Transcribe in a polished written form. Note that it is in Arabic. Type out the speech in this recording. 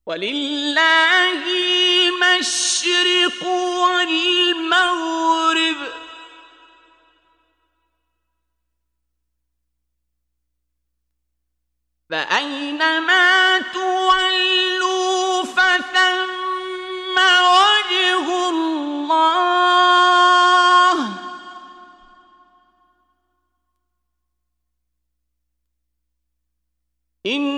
ولله المشرق والمغرب فأينما تولوا فثم وجه الله إن